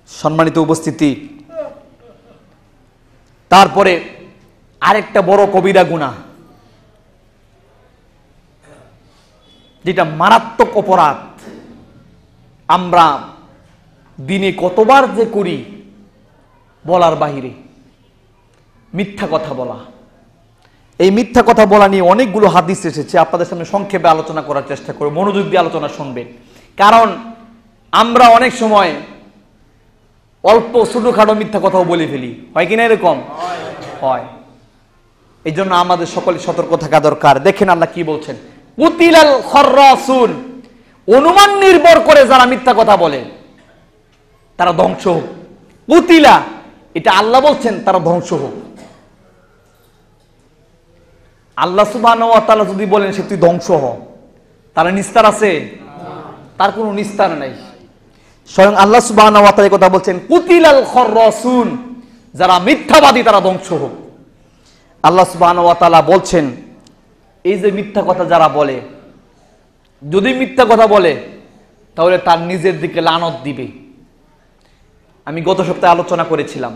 সম্মানিত উপস্থিতি, তারপরে আরেকটা বড় কবিরা গুনাহ, যেটা মারাত্মক অপরাধ, আমরা দিনে কতবার যে করি বলার বাহিরে, মিথ্যা কথা বলা। এই মিথ্যা কথা বলা নিয়ে অনেকগুলো হাদিস এসেছে, আপনাদের সামনে সংক্ষেপে আলোচনা করার চেষ্টা করব, মনোযোগ দিয়ে আলোচনা শুনবেন। কারণ আমরা অনেক সময় অল্প ছোটখাটো মিথ্যা কথাও বলে ফেলি, হয় কিনা? এরকম হয়। এই জন্য আমাদের সকলে সতর্ক থাকা দরকার। দেখেন আল্লাহ কি বলছেন, কুতিলাল খররাসুন, অনুমান নির্ভর করে যারা মিথ্যা কথা বলে তারা ধ্বংস হোক। কুতিলা, এটা আল্লাহ বলছেন, তারা ধ্বংস হোক। আল্লাহ সুবহানাহু ওয়া তাআলা যদি বলেন সে তুই ধ্বংস হ, তার নিস্তার আছে? তার কোনো নিস্তার নাই। স্বয়ং আল্লাহ সুবহানাহু ওয়া তাআলা কথা বলছেন, কুতিলাল খররাসুন, যারা মিথ্যাবাদী তারা ধ্বংস হোক। আল্লাহ সুবহানাহু ওয়া তাআলা বলছেন, এই যে মিথ্যা কথা যারা বলে, যদি মিথ্যা কথা বলে তাহলে তার নিজের দিকে লানত দিবে। আমি গত সপ্তাহে আলোচনা করেছিলাম,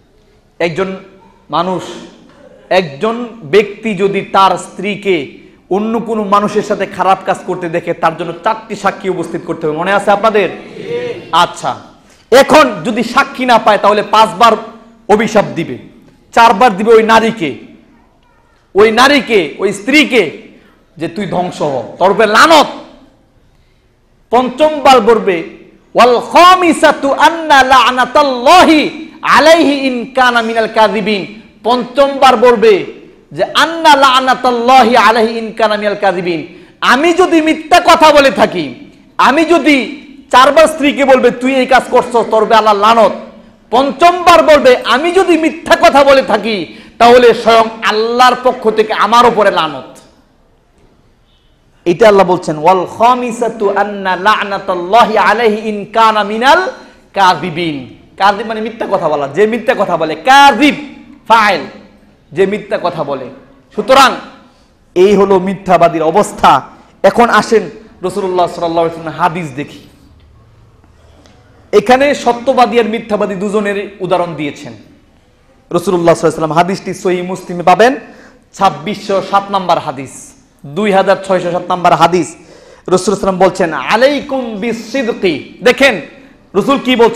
একজন ব্যক্তি যদি তার স্ত্রীকে অন্য কোনো মানুষের সাথে খারাপ কাজ করতে দেখে, তার জন্য 4টি সাক্ষী উপস্থিত করতে হবে। মনে আছে আপনাদের? আচ্ছা, এখন যদি সাক্ষী না পায় তাহলে 5 বার অভিশাপ দিবে, 4 বার দিবে ওই নারীকে, ওই স্ত্রীকে, যে তুই ধ্বংস হ, তোর উপরে লানত। 5ম বার বলবে, ওয়াল খামিসাতু আন্না লা'নাতাল্লাহি আলাইহি ইন কানা মিনাল কাযিবিন। 5ম বার বলবে যে আন্না লা'নাতাল্লাহি আলাইহি ইন কানা মিনাল কাযিবিন, আমি যদি মিথ্যা কথা বলে থাকি, আমি যদি 4 বার স্ত্রীকে বলবে তুই এই কাজ করছস, তোর উপরে আল্লাহর লানত। 5ম বার বলবে আমি যদি মিথ্যা কথা বলে থাকি তাহলে স্বয়ং আল্লাহর পক্ষ থেকে আমার উপরে লানত। এটা আল্লাহ বলছেন, ওয়াল খামিসাতু আন্না লা'নাতাল্লাহি আলাইহি ইন কানা মিনাল কাযিবিন। কাযিব মানে মিথ্যা কথা বলা, যে মিথ্যা কথা বলে। কাযিব ফাইল, যে মিথ্যা কথা বলে। সুতরাং এই হলো মিথ্যাবাদীর অবস্থা। এখন আসেন রাসূলুল্লাহ সাল্লাল্লাহু আলাইহি ওয়াসাল্লাম হাদিস দেখি। এখানে সত্যবাদী আর মিথ্যাবাদী দুজনের উদাহরণ দিয়েছেন রাসূলুল্লাহ সাল্লাল্লাহু আলাইহি ওয়াসাল্লাম। হাদিসটি সহিহ মুসলিমে পাবেন, 2607 নম্বর হাদিস, 2607 নম্বর হাদিস। রাসূল সাল্লাল্লাহু আলাইহি ওয়াসাল্লাম বলছেন, আলাইকুম বিসসিদকি। দেখেন রাসূল কি বলছেন।